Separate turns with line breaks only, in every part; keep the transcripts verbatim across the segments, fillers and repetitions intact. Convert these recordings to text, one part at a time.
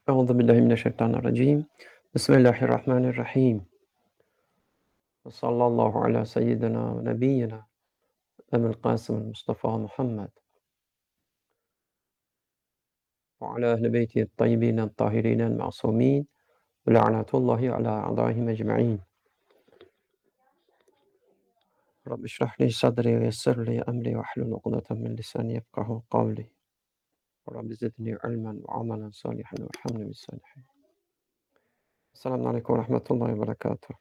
Euzu billahi mineşşeytanirracim. Bismillahirrahmanirrahim. Ve sallallahu ala seyyidina ve nebiyyina Ebu'l Kasım Mustafa Muhammed ve ala ehli beytihi't tayyibin tahirin ma'sumin ve la'natullahi ala a'daihim ecmaîn. Rabbi şrah li sadri ve yessir li emri ve hlul ukdeten min lisani yefkahu kavli. Rabbi zidni ilmen ve amelen salihan ve hamni bis salihin. Selamun aleyküm ve rahmetullahi ve berekatuhu.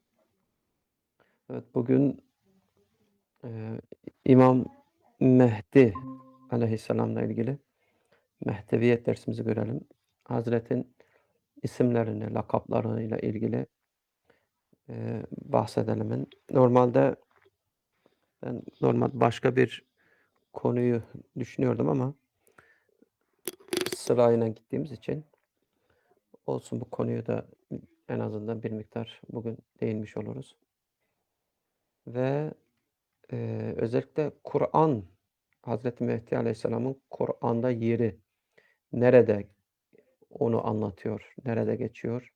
Evet, bugün eee, İmam Mehdi aleyhisselamla ilgili Mehdeviyet dersimizi görelim. Hazretin isimlerini, lakaplarıyla ilgili eee, bahsedelim. Normalde ben normal başka bir konuyu düşünüyordum ama sırayla gittiğimiz için olsun, bu konuyu da en azından bir miktar bugün değinmiş oluruz. Ve eee, özellikle Kur'an, Hazreti Mehdi Aleyhisselam'ın Kur'an'da yeri nerede, onu anlatıyor, nerede geçiyor.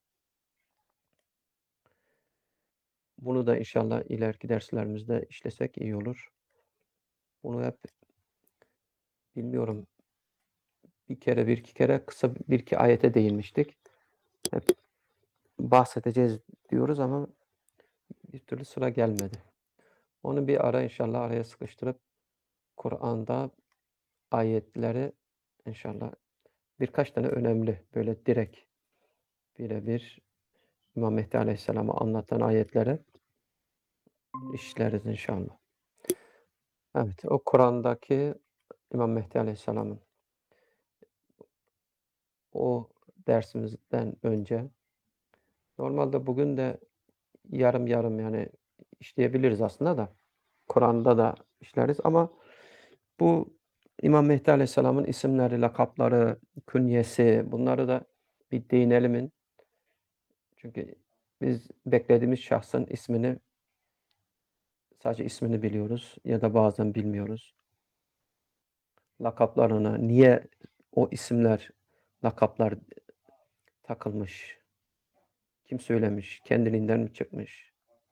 Bunu da inşallah ileriki derslerimizde işlesek iyi olur. Bunu hep bilmiyorum, bir kere, bir iki kere kısa bir iki ayete değinmiştik. Hep bahsedeceğiz diyoruz ama bir türlü sıra gelmedi. Onu bir ara inşallah araya sıkıştırıp Kur'an'da ayetleri inşallah birkaç tane önemli, böyle direkt birebir İmam Mehdi Aleyhisselam'ı anlatan ayetleri işleriz inşallah. Evet, o Kur'an'daki İmam Mehdi Aleyhisselam'ın o dersimizden önce normalde bugün de yarım yarım, yani, işleyebiliriz aslında da Kur'an'da da işleriz ama bu İmam Mehdi Aleyhisselam'ın isimleri, lakapları, künyesi, bunları da bir değinelimin. Çünkü biz beklediğimiz şahsın ismini, sadece ismini biliyoruz ya da bazen bilmiyoruz. Lakaplarını, niye o isimler, lakaplar takılmış? Kim söylemiş? Kendiliğinden mi çıkmış?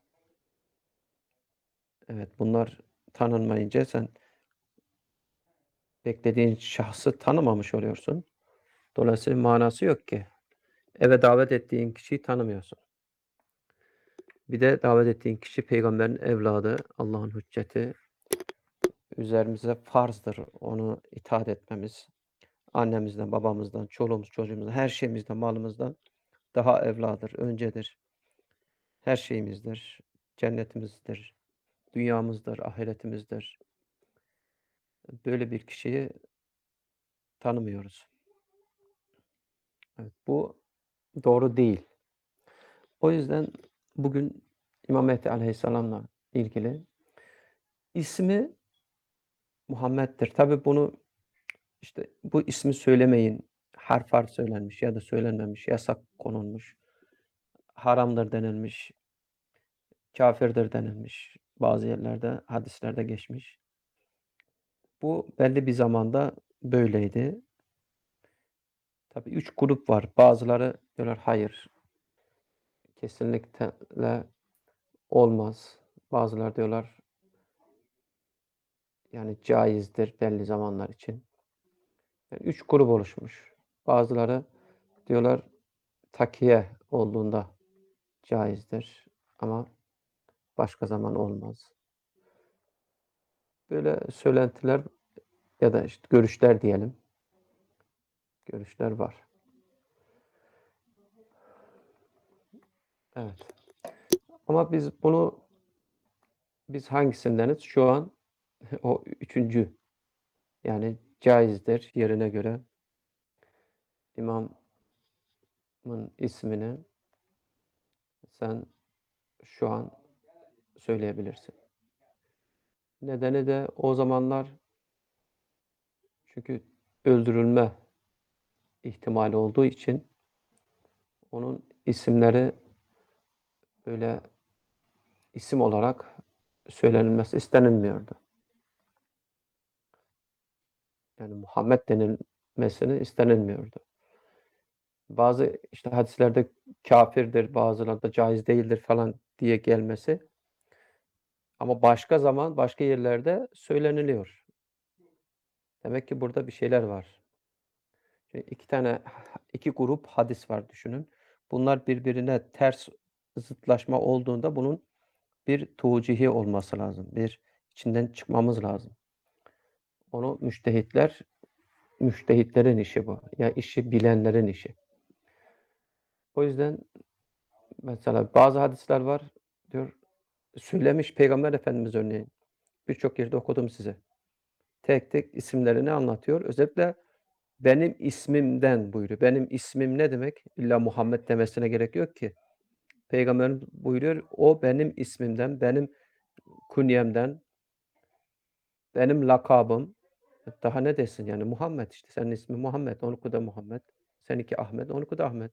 Evet, bunlar tanınmayınca sen beklediğin şahsı tanımamış oluyorsun. Dolayısıyla manası yok ki. Eve davet ettiğin kişiyi tanımıyorsun. Bir de davet ettiğin kişi peygamberin evladı, Allah'ın hücceti. Üzerimize farzdır onu itaat etmemiz. Annemizden, babamızdan, çoluğumuz, çocuğumuzdan, her şeyimizden, malımızdan daha evladır, öncedir. Her şeyimizdir. Cennetimizdir, dünyamızdır, ahiretimizdir. Böyle bir kişiyi tanımıyoruz. Evet, bu doğru değil. O yüzden bugün İmam Mehdi Aleyhisselam'la ilgili ismi Muhammed'dir. Tabii bunu, işte, bu ismi söylemeyin, harf harf söylenmiş ya da söylenmemiş, yasak konulmuş, haramdır denilmiş, kâfirdir denilmiş. Bazı yerlerde, hadislerde geçmiş. Bu belli bir zamanda böyleydi. Tabii üç grup var. Bazıları diyorlar hayır, kesinlikle olmaz. Bazıları diyorlar yani caizdir belli zamanlar için. Yani üç grup oluşmuş. Bazıları diyorlar takiye olduğunda caizdir ama başka zaman olmaz. Böyle söylentiler ya da, işte, görüşler diyelim, görüşler var. Evet. Ama biz bunu biz hangisindeniz? Şu an o üçüncü, yani caizdir yerine göre imamın ismini sen şu an söyleyebilirsin. Nedeni de o zamanlar, çünkü öldürülme ihtimali olduğu için onun isimleri böyle isim olarak söylenilmesi istenilmiyordu. Yani Muhammed denilmesini istenilmiyordu. Bazı, işte, hadislerde kâfirdir, bazılarında caiz değildir falan diye gelmesi ama başka zaman, başka yerlerde söyleniliyor. Demek ki burada bir şeyler var. Şimdi iki tane, iki grup hadis var düşünün. Bunlar birbirine ters, zıtlaşma olduğunda bunun bir tevcihi olması lazım. Bir içinden çıkmamız lazım. Onu müştehitler, müştehitlerin işi bu. Ya işi bilenlerin işi. O yüzden mesela bazı hadisler var, diyor, söylemiş Peygamber Efendimiz örneğin. Birçok yerde okudum size. Tek tek isimlerini anlatıyor. Özellikle benim ismimden buyuruyor. Benim ismim ne demek? İlla Muhammed demesine gerek yok ki. Peygamberimiz buyuruyor, o benim ismimden, benim künyemden, benim lakabım. Daha ne desin yani Muhammed işte. Senin ismin Muhammed, onunki de Muhammed. Seninki Ahmet, onunki de Ahmet.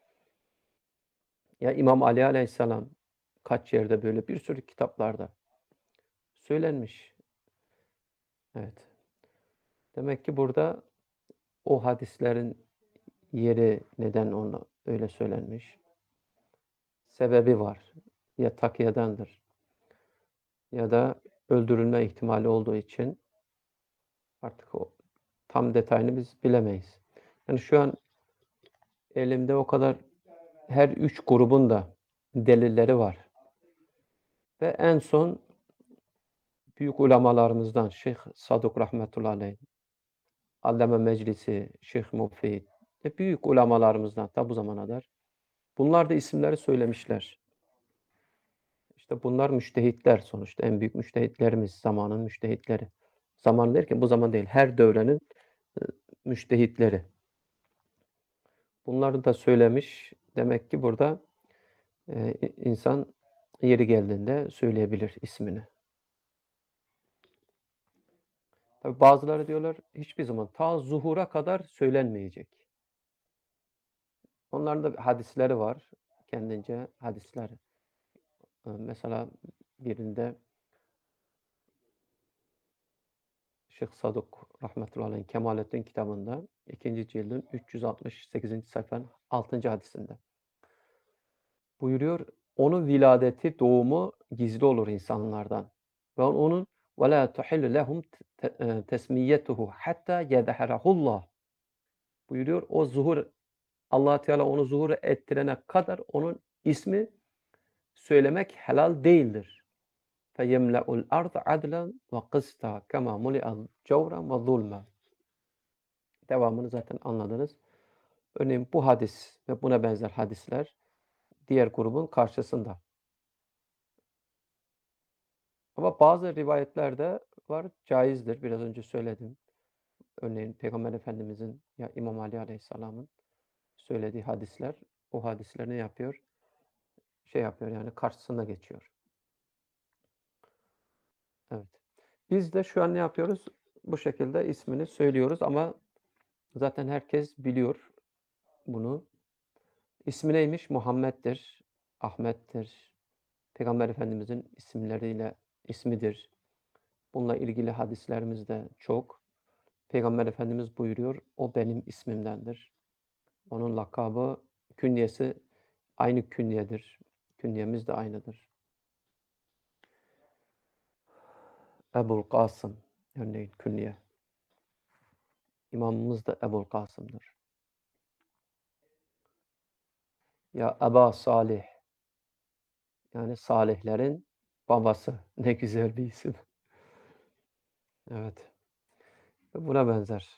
Ya İmam Ali Aleyhisselam kaç yerde böyle bir sürü kitaplarda söylenmiş. Evet. Demek ki burada o hadislerin yeri neden ona öyle söylenmiş? Sebebi var. Ya takiyedendir ya da öldürülme ihtimali olduğu için artık o tam detayını biz bilemeyiz. Yani şu an elimde o kadar her üç grubun da delilleri var. Ve en son büyük ulemalarımızdan Şeyh Saduk rahmetullahi aleyh, Allame Meclisi, Şeyh Mufid ve büyük ulemalarımızdan ta bu zamana kadar bunlar da isimleri söylemişler. İşte bunlar müştehitler sonuçta. En büyük müştehitlerimiz, zamanın müştehitleri. Zaman derken bu zaman değil, her devrenin, ııı, müştehitleri. Bunları da söylemiş. Demek ki burada, eee, i insan yeri geldiğinde söyleyebilir ismini. Tabii bazıları diyorlar, hiçbir zaman ta zuhura kadar söylenmeyecek. Onların da hadisleri var. Kendince hadisler. Eee, mesela birinde Şeyh Saduk rahmetullahi aleyh Kemalettin kitabında ikinci cildin üç yüz altmış sekizinci sayfanın altıncı hadisinde buyuruyor, onun viladeti, doğumu gizli olur insanlardan ve onun ve la tuhillu lehum te eee, tesmiyetuhu hatta yedherahullah buyuruyor. O zuhur Allah Teala onu zuhur ettirene kadar onun ismi söylemek helal değildir. Feyemle'ul ard adlen ve kısta kema muli'al cevren ve zulmen. Devamını zaten anladınız. Örneğin bu hadis ve buna benzer hadisler diğer grubun karşısında. Ama bazı rivayetlerde var, caizdir. Biraz önce söyledim. Örneğin Peygamber Efendimizin ya İmam Ali Aleyhisselam'ın söylediği hadisler, o hadisler ne yapıyor? Şey yapıyor yani karşısına geçiyor. Evet. Biz de şu an ne yapıyoruz? Bu şekilde ismini söylüyoruz ama zaten herkes biliyor bunu. İsmi neymiş? Muhammed'dir, Ahmet'tir. Peygamber Efendimizin isimleriyle ismidir. Bununla ilgili hadislerimiz de çok. Peygamber Efendimiz buyuruyor, o benim ismimdendir. Onun lakabı, künyesi aynı künyedir. Künyemiz de aynıdır. Ebul Kasım örneğin künye. İmamımız da Ebul Kasım'dır. Ya Eba Salih yani salihlerin babası. Ne güzel bir isim. Evet. Buna benzer.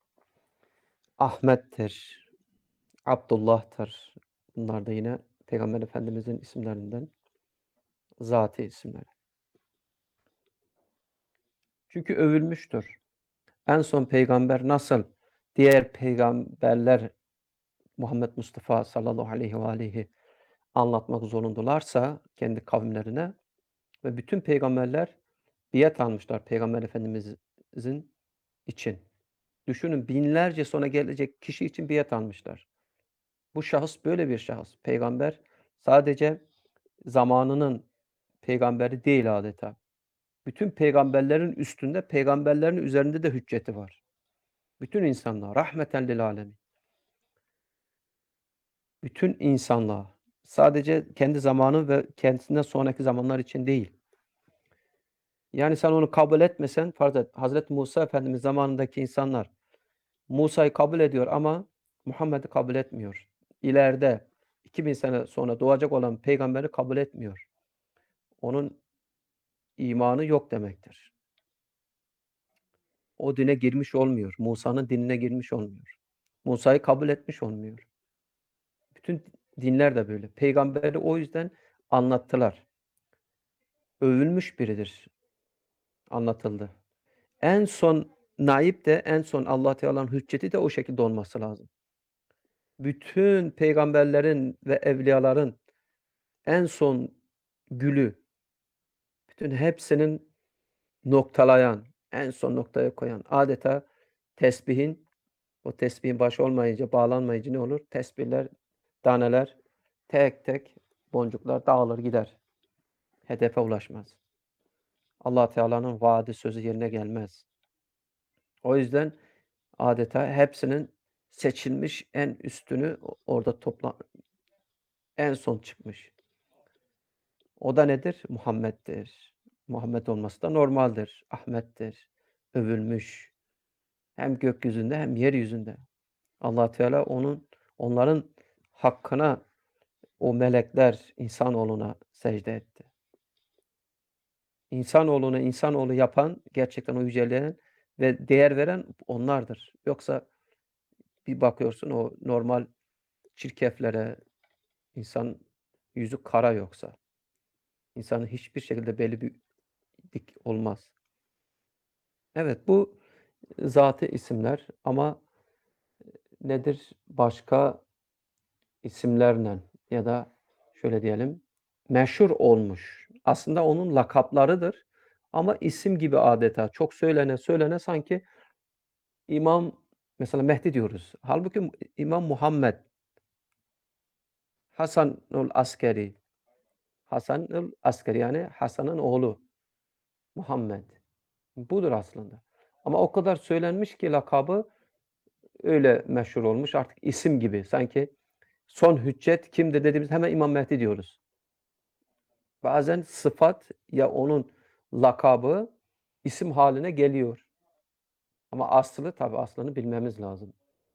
Ahmet'tir, Abdullah'tır. Bunlar da yine Peygamber Efendimizin isimlerinden zati isimler. Çünkü övülmüştür. En son peygamber nasıl diğer peygamberler Muhammed Mustafa sallallahu aleyhi ve aleyhi anlatmak zorundalarsa kendi kavimlerine ve bütün peygamberler biat almışlar Peygamber Efendimizin için. Düşünün binlerce sonra gelecek kişi için biat almışlar. Bu şahıs böyle bir şahıs. Peygamber sadece zamanının peygamberi değil adeta. Bütün peygamberlerin üstünde, peygamberlerin üzerinde de hücceti var. Bütün insanlığa rahmeten lil âlemin. Bütün insanlığa, sadece kendi zamanı ve kendisinden sonraki zamanlar için değil. Yani sen onu kabul etmesen, farz et, Hazreti Musa Efendimiz zamanındaki insanlar Musa'yı kabul ediyor ama Muhammed'i kabul etmiyor. İleride iki bin sene sonra doğacak olan peygamberi kabul etmiyor. Onun imanı yok demektir. O dine girmiş olmuyor. Musa'nın dinine girmiş olmuyor. Musa'yı kabul etmiş olmuyor. Bütün dinler de böyle. Peygamberi o yüzden anlattılar. Övülmüş biridir, anlatıldı. En son naip de, en son Allah Teala'nın hücceti de o şekilde olması lazım. Bütün peygamberlerin ve evliyaların en son gülü, bütün hepsinin noktalayan, en son noktaya koyan, adeta tesbihin, o tesbihin başı olmayınca, bağlanmayınca ne olur? Tesbihler, taneler, tek tek boncuklar dağılır gider. Hedefe ulaşmaz. Allah Teala'nın vaadi sözü yerine gelmez. O yüzden adeta hepsinin seçilmiş en üstünü orada topla en son çıkmış. O da nedir? Muhammed'dir. Muhammed olması da normaldir. Ahmet'tir. Övülmüş. Hem gökyüzünde hem yeryüzünde. Allah Teala onun onların hakkına o melekler insanoğluna secde etti. İnsanoğlunu insanoğlu yapan, gerçekten o yüceleyen ve değer veren onlardır. Yoksa bir bakıyorsun o normal çirkeflere, insan yüzü kara yoksa, insanın hiçbir şekilde belli bir dik olmaz. Evet, bu zatı isimler ama nedir? Başka isimlerle ya da şöyle diyelim, meşhur olmuş. Aslında onun lakaplarıdır ama isim gibi adeta çok söylene söylene sanki İmam mesela Mehdi diyoruz. Halbuki İmam Muhammed, Hasanul Askeri, Hasanul Askeri yani Hasan'ın oğlu Muhammed. Budur aslında. Ama o kadar söylenmiş ki lakabı öyle meşhur olmuş artık isim gibi. Sanki son hüccet kimdir dediğimizde hemen İmam Mehdi diyoruz. Bazen sıfat ya onun lakabı isim haline geliyor. Ama aslı tabii aslını bilmemiz lazım.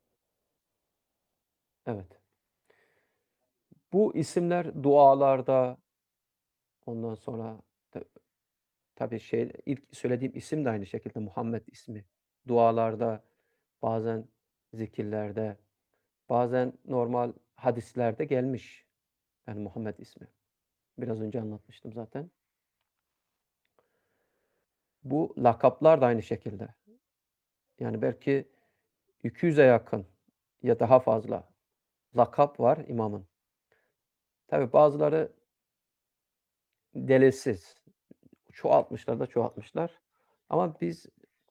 Evet. Bu isimler dualarda ondan sonra ta tabii şey ilk söylediğim isim de aynı şekilde Muhammed ismi. Dualarda, bazen zikirlerde, bazen normal hadislerde gelmiş. Yani Muhammed ismi. Biraz önce anlatmıştım zaten. Bu lakaplar da aynı şekilde. Yani belki iki yüze yakın ya daha fazla lakap var imamın. Tabii bazıları delilsiz. Çoğaltmışlar da çoğaltmışlar. Ama biz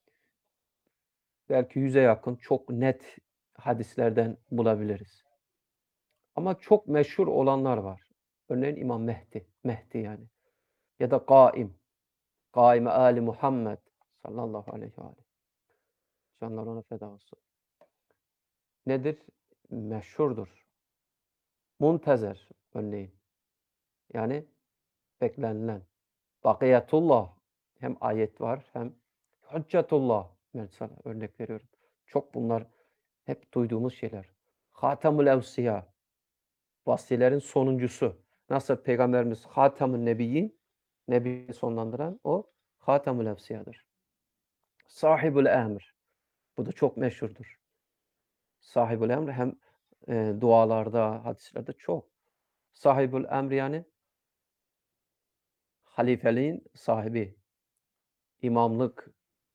belki yüze yakın çok net hadislerden bulabiliriz. Ama çok meşhur olanlar var. Örneğin İmam Mehdi, Mehdi yani ya da Gaim, Gaim-i âli Muhammed sallallahu aleyhi ve âlihî. Canlar ona feda olsun. Nedir? Meşhurdur. Muntezer örneğin. Yani beklenilen. Bakiyetullah hem ayet var hem Hüccetullah mesela örnek veriyorum. Çok bunlar hep duyduğumuz şeyler. Hatemül Evsiya, vasilerin sonuncusu. Nasıl Peygamberimiz Hatemün Nebiyyin, Nebiyi sonlandıran o Hatemül Evsiya'dır. Sahibül Emr. Bu da çok meşhurdur. Sahibül Emr hem eee, dualarda, hadislerde çok. Sahibül Emr yani halifeliğin sahibi, imamlık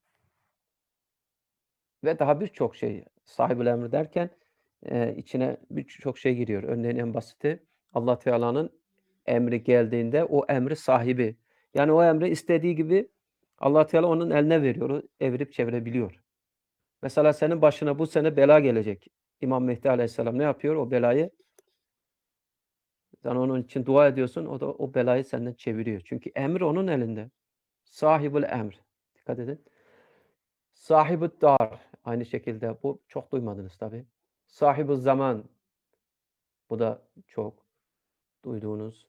ve daha birçok şey. Sahibül Emr derken eee, içine birçok şey giriyor. Örneğin en basiti Allah Teala'nın emri geldiğinde o emri sahibi. Yani o emri istediği gibi Allah Teala onun eline veriyor. O evirip çevirebiliyor. Mesela senin başına bu sene bela gelecek. İmam Mehdi Aleyhisselam ne yapıyor? O belayı sen onun için dua ediyorsun. O da o belayı senden çeviriyor. Çünkü emir onun elinde. Sahibül emr. Dikkat edin. Sahibü dar. Aynı şekilde bu çok duymadınız tabii. Sahibü zaman. Bu da çok duyduğunuz.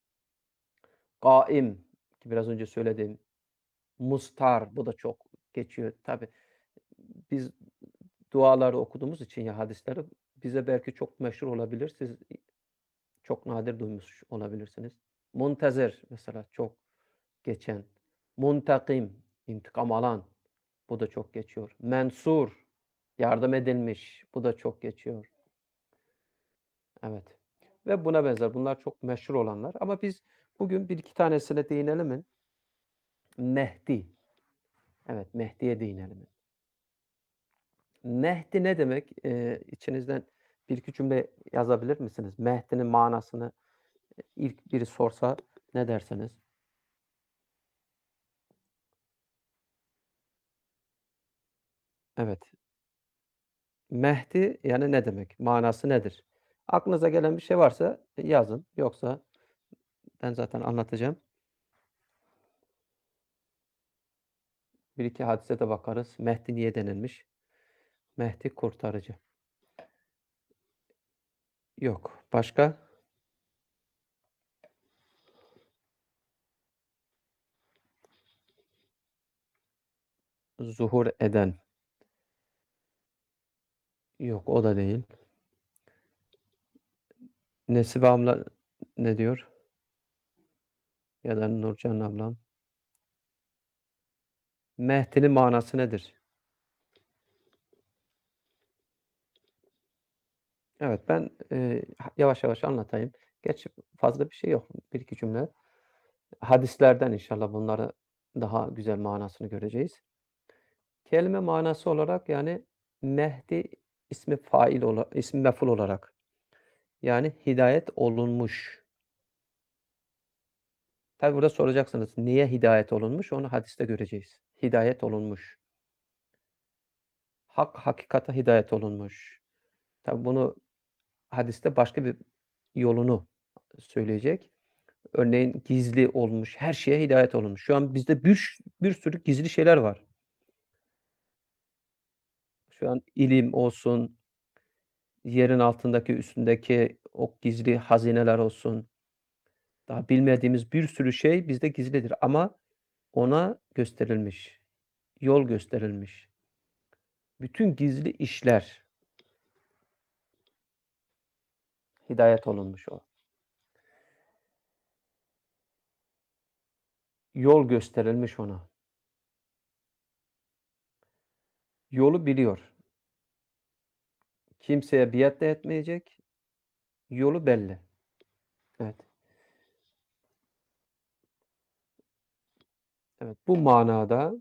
Gâim ki biraz önce söylediğim. Mustar bu da çok geçiyor. Tabii biz duaları okuduğumuz için ya hadisleri bize belki çok meşhur olabilir. Siz çok nadir duymuş olabilirsiniz. Muntazir mesela çok geçen. Muntakim intikam alan. Bu da çok geçiyor. Mensur yardım edilmiş. Bu da çok geçiyor. Evet. Ve buna benzer. Bunlar çok meşhur olanlar. Ama biz bugün bir iki tanesine değinelim mi? Mehdi. Evet, Mehdi'ye değinelim. Mehdi ne demek? Eee, içinizden bir iki cümle yazabilir misiniz? Mehdi'nin manasını ilk biri sorsa ne dersiniz? Evet. Mehdi yani ne demek? Manası nedir? Aklınıza gelen bir şey varsa yazın. Yoksa ben zaten anlatacağım. Bir iki hadise de bakarız. Mehdi niye denilmiş? Mehdi kurtarıcı. Yok. Başka? Zuhur eden. Yok, o da değil. Nesibe abla ne diyor? Ya da Nurcan ablam. Mehdi'nin manası nedir? Evet, ben, eee, yavaş yavaş anlatayım. Gerçi fazla bir şey yok. Bir iki cümle. Hadislerden inşallah bunları daha güzel manasını göreceğiz. Kelime manası olarak yani Mehdi ismi fail ola ismi mef'ul olarak yani hidayet olunmuş. Tabi burada soracaksınız, niye hidayet olunmuş? Onu hadiste göreceğiz. Hidayet olunmuş. Hak hakikate hidayet olunmuş. Tabi bunu hadiste başka bir yolunu söyleyecek. Örneğin gizli olmuş, her şeye hidayet olunmuş. Şu an bizde bir bir sürü gizli şeyler var. Şu an ilim olsun, yerin altındaki, üstündeki o gizli hazineler olsun, daha bilmediğimiz bir sürü şey bizde gizlidir ama ona gösterilmiş, yol gösterilmiş. Bütün gizli işler hidayet olunmuş o. Yol gösterilmiş ona. Yolu biliyor. Kimseye biat da etmeyecek. Yolu belli. Evet. Evet. Bu manada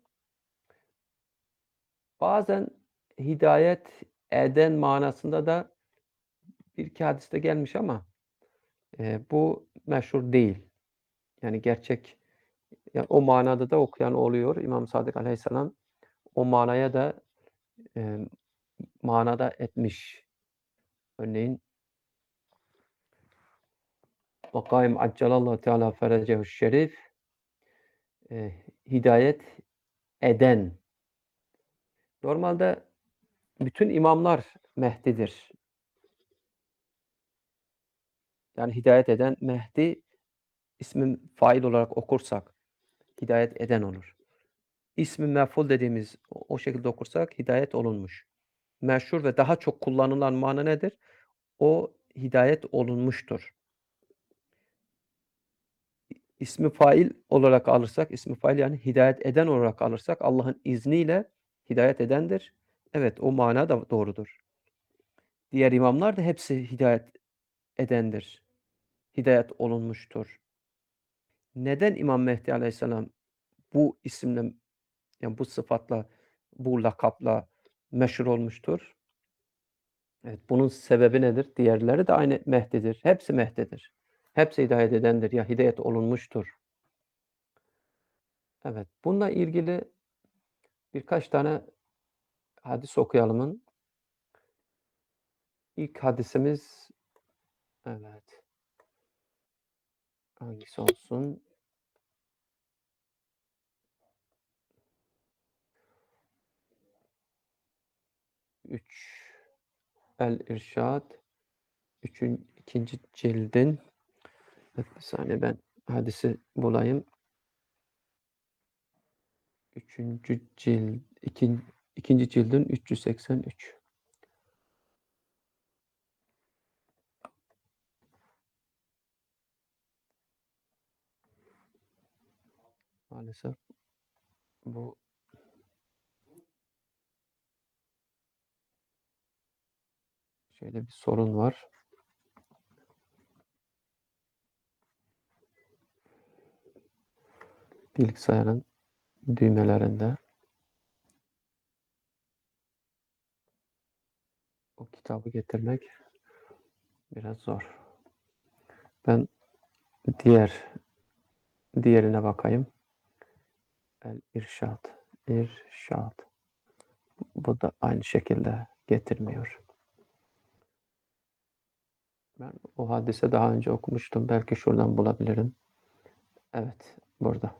bazen hidayet eden manasında da bir iki hadiste gelmiş ama, eee, bu meşhur değil. Yani gerçek, ya, o manada da okuyan oluyor. İmam Sadık Aleyhisselam o manaya da, emm, manada etmiş. Örneğin "Vakâim accelallahu teâlâ feracehu'ş-şerîf" eee, hidayet eden. Normalde bütün imamlar Mehdi'dir. Yani hidayet eden Mehdi ismi fail olarak okursak hidayet eden olur. İsmi mef'ul dediğimiz o o şekilde okursak hidayet olunmuş. Meşhur ve daha çok kullanılan mana nedir? O hidayet olunmuştur. İsmi fail olarak alırsak, ismi fail yani hidayet eden olarak alırsak Allah'ın izniyle hidayet edendir. Evet, o mana da doğrudur. Diğer imamlar da hepsi hidayet edendir. Hidayet olunmuştur. Neden İmam Mehdi Aleyhisselam bu isimle, yani bu sıfatla, bu lakapla meşhur olmuştur? Evet, bunun sebebi nedir? Diğerleri de aynı Mehdi'dir. Hepsi Mehdi'dir. Hepsi hidayet edendir ya hidayet olunmuştur. Evet, bununla ilgili birkaç tane hadis okuyalımın. İlk hadisimiz evet, hangisi olsun? üç El-İrşad üçün ikinci cildin evet, bir saniye ben hadisi bulayım. Üçüncü cild ikin ikinci cildin üç yüz seksen üç. Maalesef bu şöyle bir sorun var. Bilgisayarın düğmelerinde o kitabı getirmek biraz zor. Ben diğer diğerine bakayım. El İrşad. İrşad. Bu da aynı şekilde getirmiyor. Ben o hadise daha önce okumuştum. Belki şuradan bulabilirim. Evet, burada.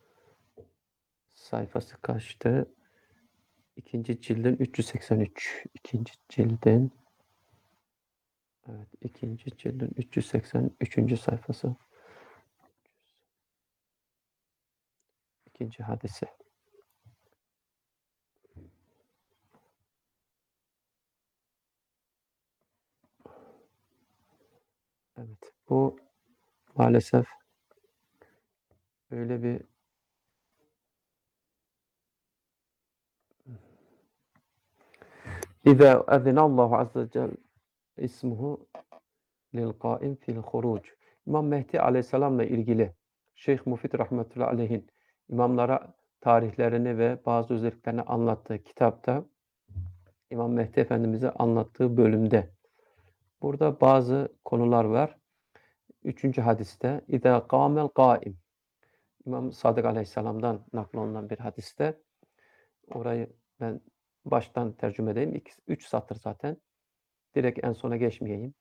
Sayfası kaçtı? İkinci cildin üç yüz seksen üç. İkinci cildin evet, ikinci cildin üç yüz seksen üçüncü sayfası. İkinci hadise. Evet, bu maalesef öyle bir İza azinallahu azze ve celle ismuhu lil kaim fil huruc. İmam Mehdi aleyhisselamla ilgili Şeyh Mufid rahmetullahi aleyhin imamlara tarihlerini ve bazı özelliklerini anlattığı kitapta İmam Mehdi Efendimiz'e anlattığı bölümde burada bazı konular var. Üçüncü hadiste İza kâmel kâim. İmam Sadık Aleyhisselam'dan naklolunan bir hadiste orayı ben baştan tercüme edeyim. İki, üç satır zaten. Direkt en sona geçmeyeyim.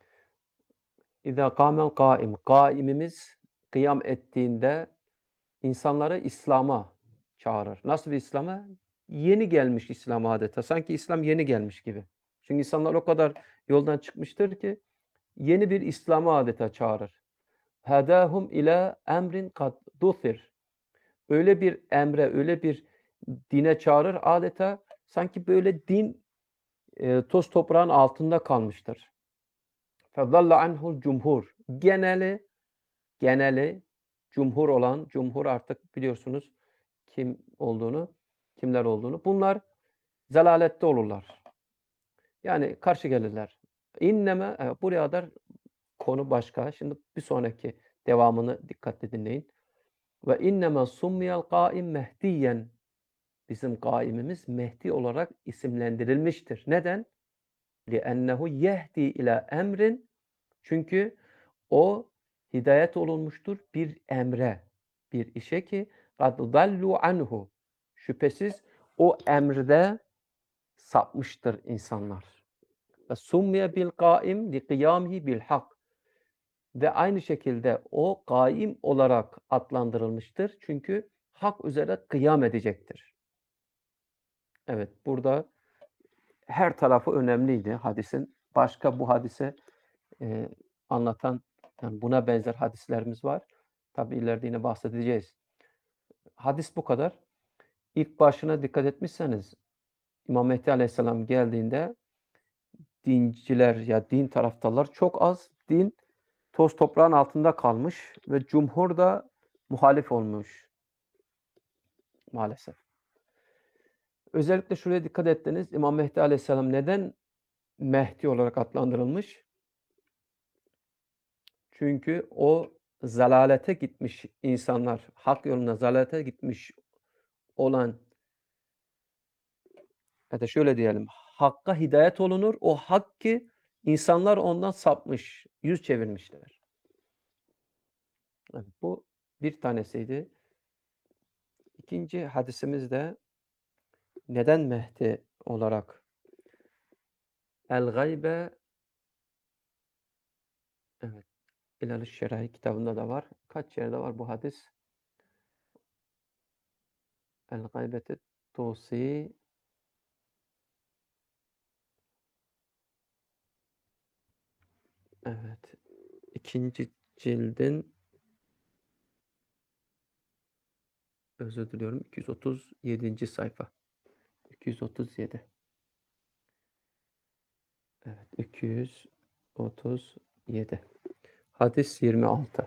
İza kâmel kâim. Kâimimiz kıyam ettiğinde insanları İslam'a çağırır. Nasıl bir İslam'a? Yeni gelmiş İslam adeta. Sanki İslam yeni gelmiş gibi. Çünkü insanlar o kadar yoldan çıkmıştır ki yeni bir İslam'a adeta çağırır. Hedâhum ilâ emrin kad duthir. Öyle bir emre, öyle bir dine çağırır adeta sanki böyle din e, toz toprağın altında kalmıştır. فَظَلَّ عَنْهُ الْجُمْهُرُ. Geneli, geneli, cumhur olan, cumhur artık biliyorsunuz kim olduğunu, kimler olduğunu. Bunlar zelalette olurlar. Yani karşı gelirler. İnneme, evet, buraya kadar konu başka. Şimdi bir sonraki devamını dikkatle dinleyin. Ve inneme summiyel kaim mehdiyen. Bizim kaimimiz Mehdi olarak isimlendirilmiştir. Neden? لِأَنَّهُ yehdi ila emrin. Çünkü o hidayet olunmuştur bir emre, bir işe ki قَدْ ضَلُّوا anhu. Şüphesiz o emrde sapmıştır insanlar. Ve summiye bil kaim li kıyamihi bil hak. Ve aynı şekilde o kaim olarak adlandırılmıştır. Çünkü hak üzere kıyam edecektir. Evet, burada her tarafı önemliydi hadisin. Başka bu hadise e, anlatan, yani buna benzer hadislerimiz var. Tabi ileride yine bahsedeceğiz. Hadis bu kadar. İlk başına dikkat etmişseniz İmam Mehdi Aleyhisselam geldiğinde dinciler ya din taraftarlar çok az. Din toz toprağın altında kalmış ve cumhur da muhalif olmuş maalesef. Özellikle şuraya dikkat ettiniz. İmam Mehdi Aleyhisselam neden Mehdi olarak adlandırılmış? Çünkü o zalalete gitmiş insanlar, hak yoluna zalalete gitmiş olan ya da şöyle diyelim, hakka hidayet olunur. O hak ki insanlar ondan sapmış, yüz çevirmişler. Evet, bu bir tanesiydi. İkinci hadisimiz de neden Mehdi olarak? El-Gaybe evet, İlal-i Şerai kitabında da var. Kaç yerde var bu hadis? El-Gaybeti Tusi Evet. ikinci cildin özür diliyorum, iki yüz otuz yedinci sayfa. iki yüz otuz yedi. Evet, iki yüz otuz yedi. Hadis yirmi altı.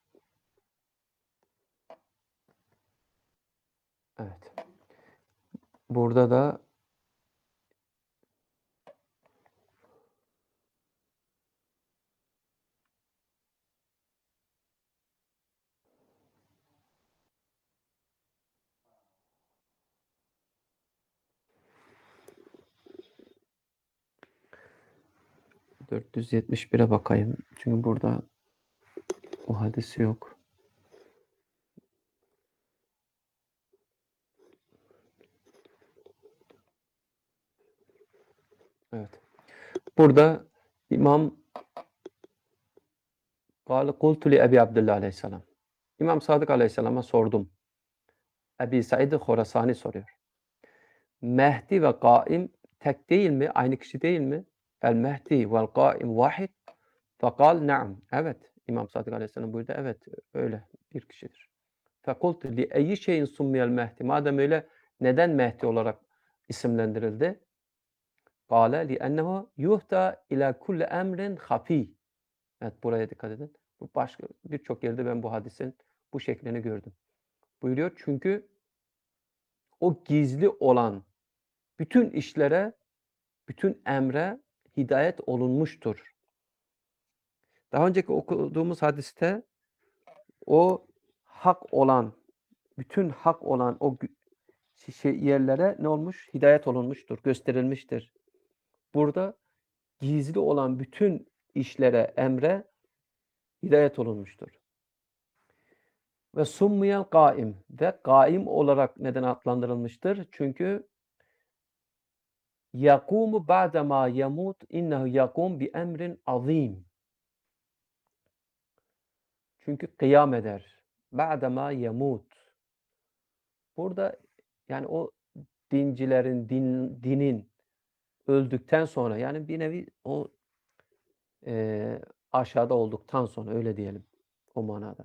Evet. Burada da dört yüz yetmiş bire bakayım. Çünkü burada o hadis yok. Evet. Burada İmam Kâle kultu li Ebi Abdullah aleyhisselam. İmam Sadık aleyhisselama sordum. Ebi Said Horasani soruyor. Mehdi ve Kaim tek değil mi? Aynı kişi değil mi? El Mehdi vel Kaim vahid. Fekal na'am. Evet. İmam Sadık aleyhisselam buyurdu. Evet öyle bir kişidir. Fekultu li eyyi şeyin summiyel Mehdi. Madem öyle neden Mehdi olarak isimlendirildi? Kâle li ennehu yuhta ila kulli emrin hafi. Evet buraya dikkat edin. Bu başka birçok yerde ben bu hadisin bu şeklini gördüm. Buyuruyor çünkü o gizli olan bütün işlere, bütün emre hidayet olunmuştur. Daha önceki okuduğumuz hadiste o hak olan, bütün hak olan o şey yerlere ne olmuş? Hidayet olunmuştur, gösterilmiştir. Burada gizli olan bütün işlere, emre hidayet olunmuştur. Ve summiyel kaim ve kaim olarak neden adlandırılmıştır? Çünkü yakumu ba'dema yamut innehu yakum bi emrin azim. Çünkü kıyam eder. Ba'dema yamut. Burada yani o dincilerin, din, dinin öldükten sonra yani bir nevi o e, aşağıda olduktan sonra öyle diyelim o manada.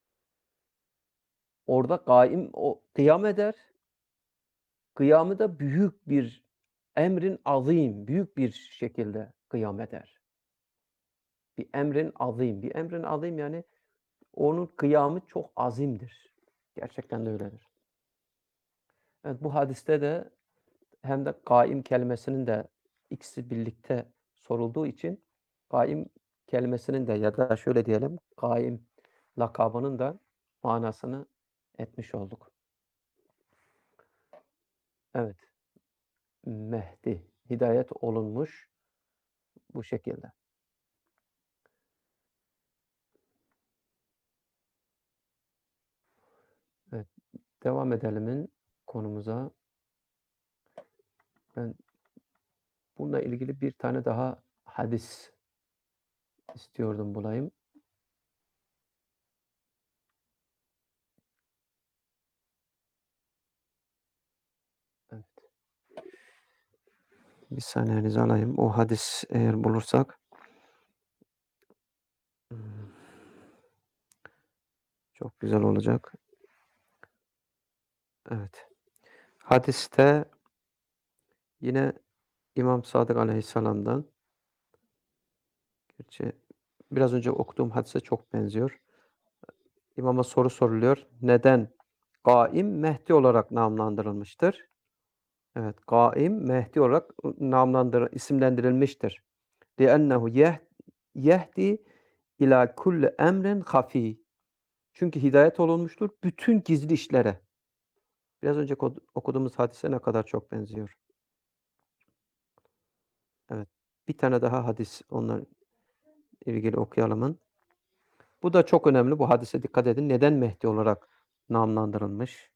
Orada kaim o kıyam eder. Kıyamı da büyük bir emrin azim, büyük bir şekilde kıyam eder. Bir emrin azim, bir emrin azim yani onun kıyamı çok azimdir. Gerçekten de öyledir. Evet bu hadiste de hem de kaim kelimesinin de ikisi birlikte sorulduğu için kaim kelimesinin de ya da şöyle diyelim kaim lakabının da manasını etmiş olduk. Evet. Mehdi. Hidayet olunmuş bu şekilde. Evet. Devam edelimin konumuza. Ben bununla ilgili bir tane daha hadis istiyordum bulayım. Evet. Bir saniyenizi alayım. O hadis eğer bulursak. Çok güzel olacak. Evet. Hadiste yine İmam Sadık Aleyhisselam'dan gerçi biraz önce okuduğum hadise çok benziyor. İmama soru soruluyor. Neden Kaim Mehdi olarak namlandırılmıştır? Evet, Kaim Mehdi olarak namlandır isimlendirilmiştir. لِأَنَّهُ yeh yehdi ila kulli emrin hafi. Çünkü hidayet olunmuştur bütün gizli işlere. Biraz önce okuduğumuz hadise ne kadar çok benziyor. Evet. Bir tane daha hadis onunla ilgili okuyalımın. Bu da çok önemli. Bu hadise dikkat edin. Neden Mehdi olarak namlandırılmış?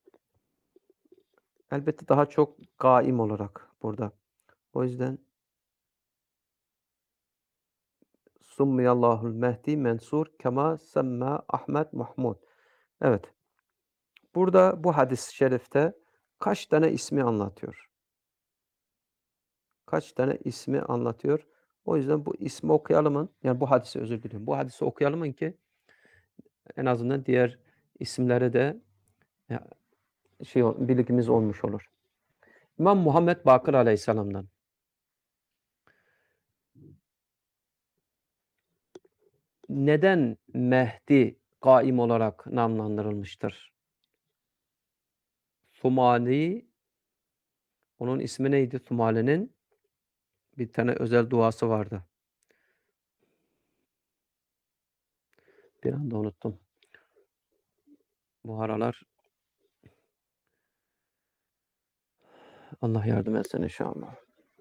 Elbette daha çok kaim olarak burada. O yüzden Summiyallahul Mehdi Mensur kema semma Ahmet Mahmud. Evet. Burada bu hadis-i şerifte kaç tane ismi anlatıyor? Kaç tane ismi anlatıyor? O yüzden bu ismi okuyalımın, yani bu hadisi özür diliyorum. Bu hadisi okuyalımın ki en azından diğer isimleri de ya, şey ol- bilgimiz olmuş olur. İmam Muhammed Bakır Aleyhisselam'dan. Neden Mehdi kaim olarak namlandırılmıştır? Sumali, onun ismi neydi? Sumali'nin bir tane özel duası vardı. Bir anda unuttum. Bu aralar Allah yardım etsin inşallah.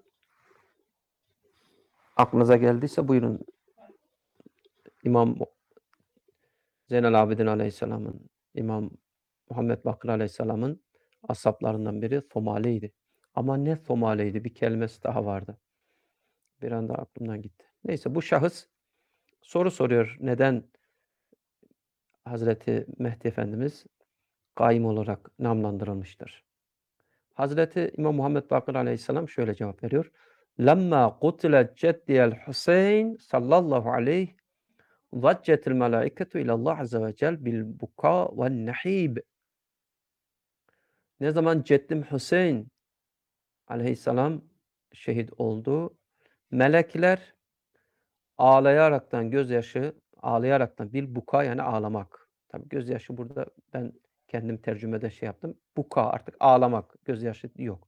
Aklınıza geldiyse buyurun. İmam Zeynel Abidin Aleyhisselam'ın, İmam Muhammed Bakır Aleyhisselam'ın ashablarından biri Somali'ydi. Ama ne Somali'ydi? Bir kelimesi daha vardı. Bir anda aklımdan gitti. Neyse bu şahıs soru soruyor. Neden Hazreti Mehdi Efendimiz kaim olarak namlandırılmıştır? Hazreti İmam Muhammed Bakır Aleyhisselam şöyle cevap veriyor. Lemma kutile ceddiyel Hüseyin sallallahu aleyhi ضجت الملائكة إلى الله عز وجل بالبكاء والنحيب. Ne zaman Ceddim Hüseyin aleyhisselam şehit oldu, melekler ağlayaraktan gözyaşı, ağlayaraktan bil buka yani ağlamak. Tabii gözyaşı burada ben kendim tercümede şey yaptım. Buka artık ağlamak, gözyaşı yok.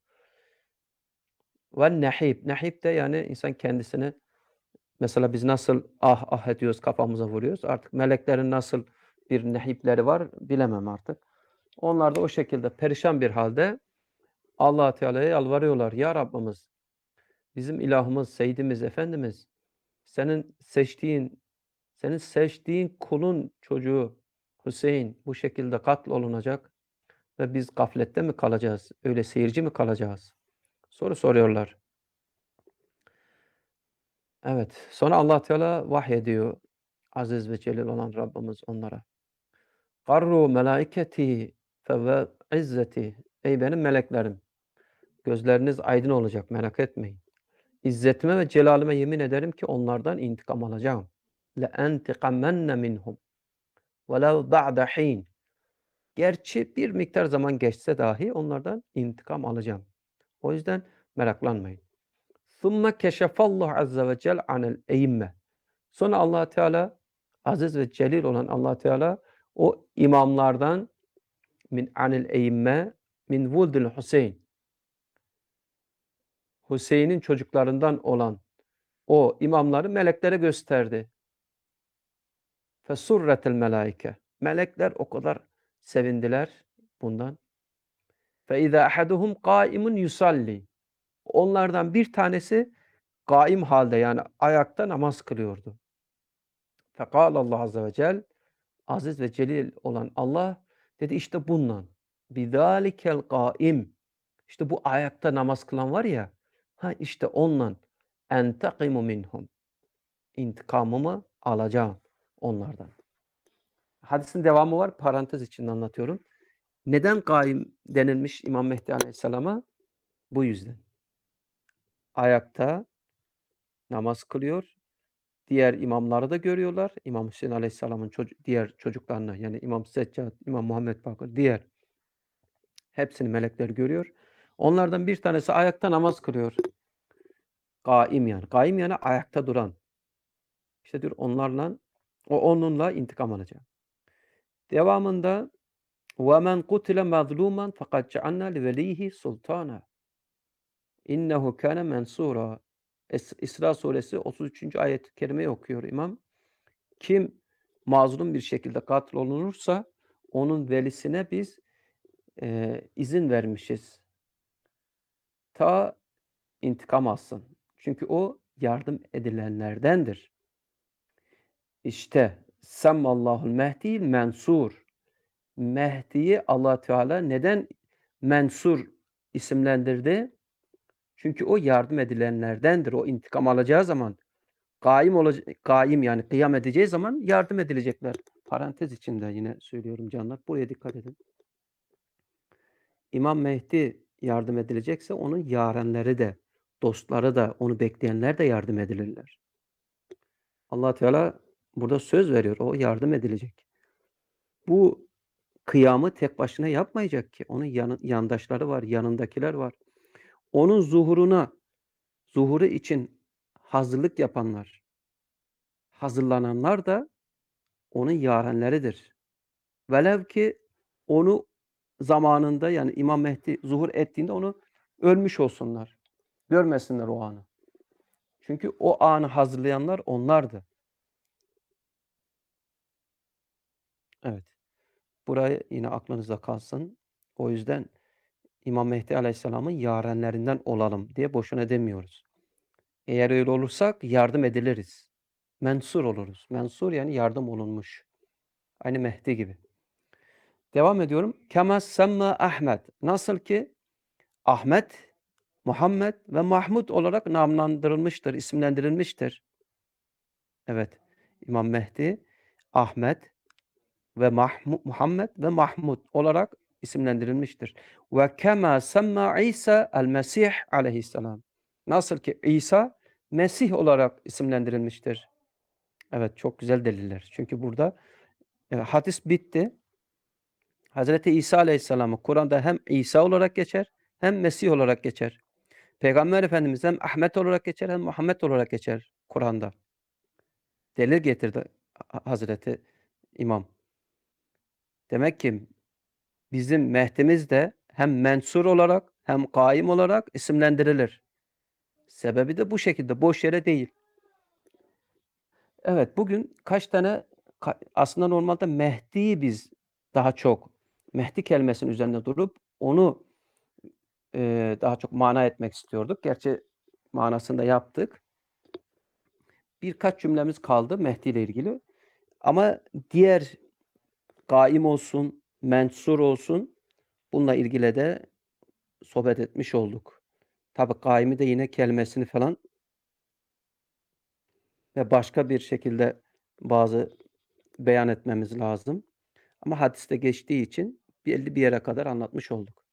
Ve nehib. Nehib de yani insan kendisini mesela biz nasıl ah ah ediyoruz, kafamıza vuruyoruz. Artık meleklerin nasıl bir nehipleri var bilemem artık. Onlar da o şekilde perişan bir halde Allah Teala'ya yalvarıyorlar. Ya Rabbimiz, bizim ilahımız, Seyyidimiz, Efendimiz, senin seçtiğin, senin seçtiğin kulun çocuğu Hüseyin bu şekilde katlolunacak ve biz gaflette mi kalacağız? Öyle seyirci mi kalacağız? Soru soruyorlar. Evet. Sonra Allah Teala vahyediyor. Aziz ve celil olan Rabbimiz onlara. Garru melaiketi fe izzeti. Ey benim meleklerim. Gözleriniz aydın olacak, merak etmeyin. İzzetime ve celalime yemin ederim ki onlardan intikam alacağım. Le entiqamenne minhum velev ba'de hin. Gerçi bir miktar zaman geçse dahi onlardan intikam alacağım. O yüzden meraklanmayın. Thumme keşefallahu azze ve cel anel eyyimme. Sonra Allah Teala aziz ve celil olan Allah Teala o imamlardan min anil eyyimme min vuldil Hüseyin. Hüseyin'in çocuklarından olan o imamları meleklere gösterdi. Fesurretel melaike. Melekler o kadar sevindiler bundan. Fe izâ ahaduhum kâimun yusalli. Onlardan bir tanesi kaim halde yani ayakta namaz kılıyordu. Fekâle Allah azze ve cel aziz ve celil olan Allah dedi işte bundan. Bidâlikel kâim. İşte bu ayakta namaz kılan var ya, ha işte ondan entakimu minhum. İntikamımı alacağım onlardan. Hadisin devamı var. Parantez içinde anlatıyorum. Neden kaim denilmiş İmam Mehdi Aleyhisselam'a? Bu yüzden. Ayakta namaz kılıyor. Diğer imamları da görüyorlar. İmam Hüseyin Aleyhisselam'ın çoc- diğer çocuklarını yani İmam Seccad, İmam Muhammed Bakır, diğer hepsini melekler görüyor. Onlardan bir tanesi ayakta namaz kılıyor. Kaim yani. Kaim yani ayakta duran. İşte diyor onlarla, o onunla intikam alacak. Devamında وَمَنْ قُتِلَ مَظْلُومًا فَقَدْ جَعَلْنَا لِوَلِيهِ سُلْطَانًا İnnehu kâne mensûrâ. İsra suresi otuz üçüncü ayet-i kerimeyi okuyor imam. Kim mazlum bir şekilde katil olunursa onun velisine biz e, izin vermişiz. Ta intikam alsın. Çünkü o yardım edilenlerdendir. İşte Semmallahul Mehdi'l mensur. Mehdi'yi Allah Teala neden mensur isimlendirdi? Çünkü o yardım edilenlerdendir. O intikam alacağı zaman kaim olacak, kaim yani kıyam edeceği zaman yardım edilecekler. Parantez içinde yine söylüyorum canlar. Buraya dikkat edin. İmam Mehdi yardım edilecekse onun yarenleri de, dostları da, onu bekleyenler de yardım edilirler. Allah Teala burada söz veriyor, o yardım edilecek. Bu kıyamı tek başına yapmayacak ki. Onun yanı yandaşları var, yanındakiler var. Onun zuhuruna, zuhuru için hazırlık yapanlar, hazırlananlar da onun yarenleridir. Velev ki onu zamanında, yani İmam Mehdi zuhur ettiğinde onu ölmüş olsunlar. Görmesinler o anı. Çünkü o anı hazırlayanlar onlardı. Evet. Burayı yine aklınızda kalsın. O yüzden İmam Mehdi Aleyhisselam'ın yarenlerinden olalım diye boşuna demiyoruz. Eğer öyle olursak yardım ediliriz. Mensur oluruz. Mensur yani yardım olunmuş. Aynı Mehdi gibi. Devam ediyorum. Kema semma Ahmet. Nasıl ki Ahmet, Muhammed ve Mahmud olarak namlandırılmıştır, isimlendirilmiştir. Evet. İmam Mehdi, Ahmet ve Mahmu Muhammed ve Mahmud olarak isimlendirilmiştir. Ve kema semma İsa el-Mesih aleyhisselam. Nasıl ki İsa Mesih olarak isimlendirilmiştir. Evet, çok güzel deliller. Çünkü burada e, hadis bitti. Hazreti İsa aleyhisselamı Kur'an'da hem İsa olarak geçer hem Mesih olarak geçer. Peygamber Efendimiz hem Ahmet olarak geçer hem Muhammed olarak geçer Kur'an'da. Delil getirdi Hazreti İmam. Demek ki bizim Mehdi'miz de hem mensur olarak hem kaim olarak isimlendirilir. Sebebi de bu şekilde, boş yere değil. Evet, bugün kaç tane ka aslında normalde Mehdi'yi biz daha çok Mehdi kelimesinin üzerinde durup onu, eee, daha çok mana etmek istiyorduk. Gerçi manasını da yaptık. Birkaç cümlemiz kaldı Mehdi ile ilgili ama diğer kaim olsun, mensur olsun bununla ilgili de sohbet etmiş olduk. Tabii kaimi de yine kelimesini falan ve başka bir şekilde bazı beyan etmemiz lazım. Ama hadiste geçtiği için belli bir yere kadar anlatmış olduk.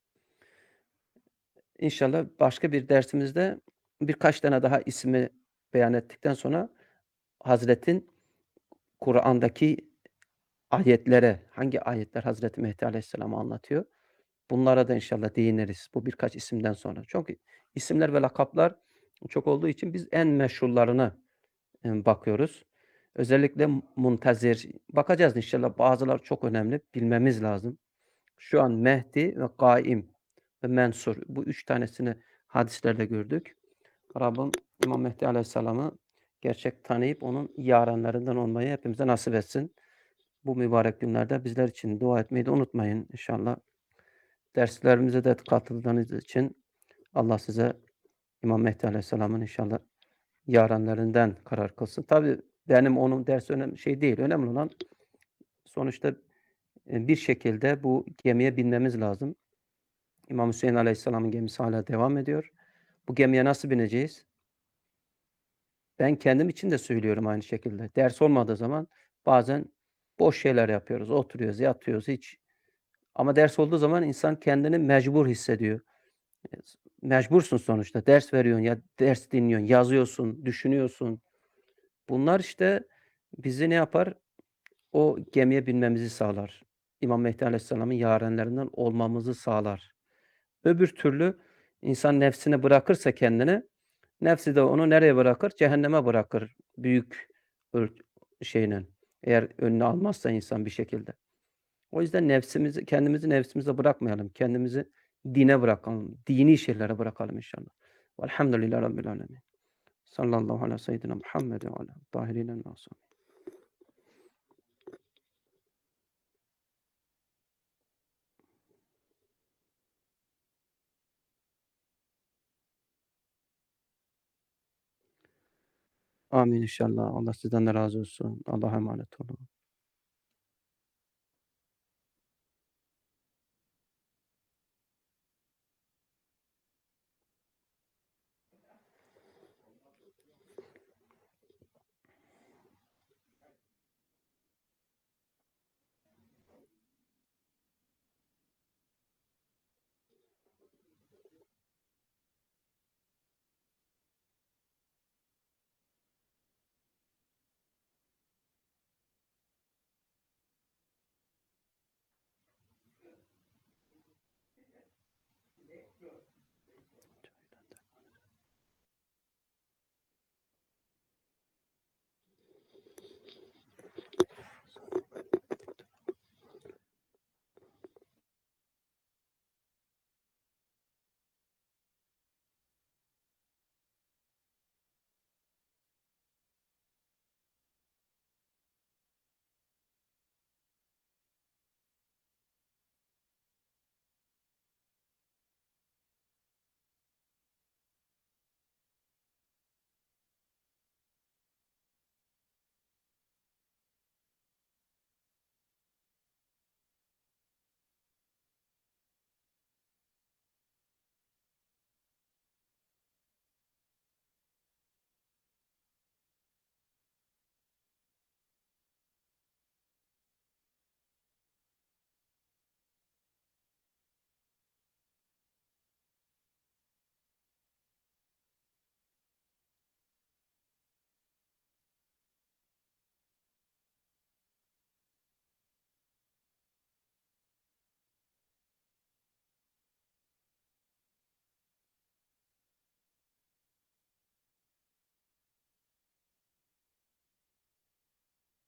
İnşallah başka bir dersimizde birkaç tane daha ismi beyan ettikten sonra Hazret'in Kur'an'daki ayetlere, hangi ayetler Hazreti Mehdi Aleyhisselam'ı anlatıyor? Bunlara da inşallah değiniriz bu birkaç isimden sonra. Çünkü isimler ve lakaplar çok olduğu için biz en meşhurlarına eee, bakıyoruz. Özellikle Muntazir bakacağız inşallah. Bazıları çok önemli, bilmemiz lazım. Şu an Mehdi ve Gaim ve Mensur bu üç tanesini hadislerde gördük. Rabbim İmam Mehdi Aleyhisselam'ı gerçek tanıyıp onun yarenlerinden olmayı hepimize nasip etsin. Bu mübarek günlerde bizler için dua etmeyi de unutmayın inşallah. Derslerimize de katıldığınız için Allah size İmam Mehdi Aleyhisselam'ın inşallah yarenlerinden karar kılsın. Tabii benim onun dersi önemli şey değil. Önemli olan sonuçta e, bir şekilde bu gemiye binmemiz lazım. İmam Hüseyin Aleyhisselam'ın gemisi hala devam ediyor. Bu gemiye nasıl bineceğiz? Ben kendim için de söylüyorum aynı şekilde. Ders olmadığı zaman bazen boş şeyler yapıyoruz. Oturuyoruz, yatıyoruz hiç. Ama ders olduğu zaman insan kendini mecbur hissediyor. Mecbursun sonuçta. Ders veriyorsun ya ders dinliyorsun, yazıyorsun, düşünüyorsun. Bunlar işte bizi ne yapar? O gemiye binmemizi sağlar. İmam Mehdi Aleyhisselam'ın yarenlerinden olmamızı sağlar. Öbür türlü insan nefsine bırakırsa kendini, nefsi de onu nereye bırakır? Cehenneme bırakır büyük öl şeyle. Eğer önüne almazsa insan bir şekilde. O yüzden nefsimizi kendimizi nefsimize bırakmayalım. Kendimizi dine bırakalım. Dini şeylere bırakalım inşallah. Velhamdülillahi Rabbil alemin. Sallallahu ala seyyidina Muhammed ve ala tahirine masum. Amin inşallah. Allah sizden de razı olsun. Allah'a emanet olun.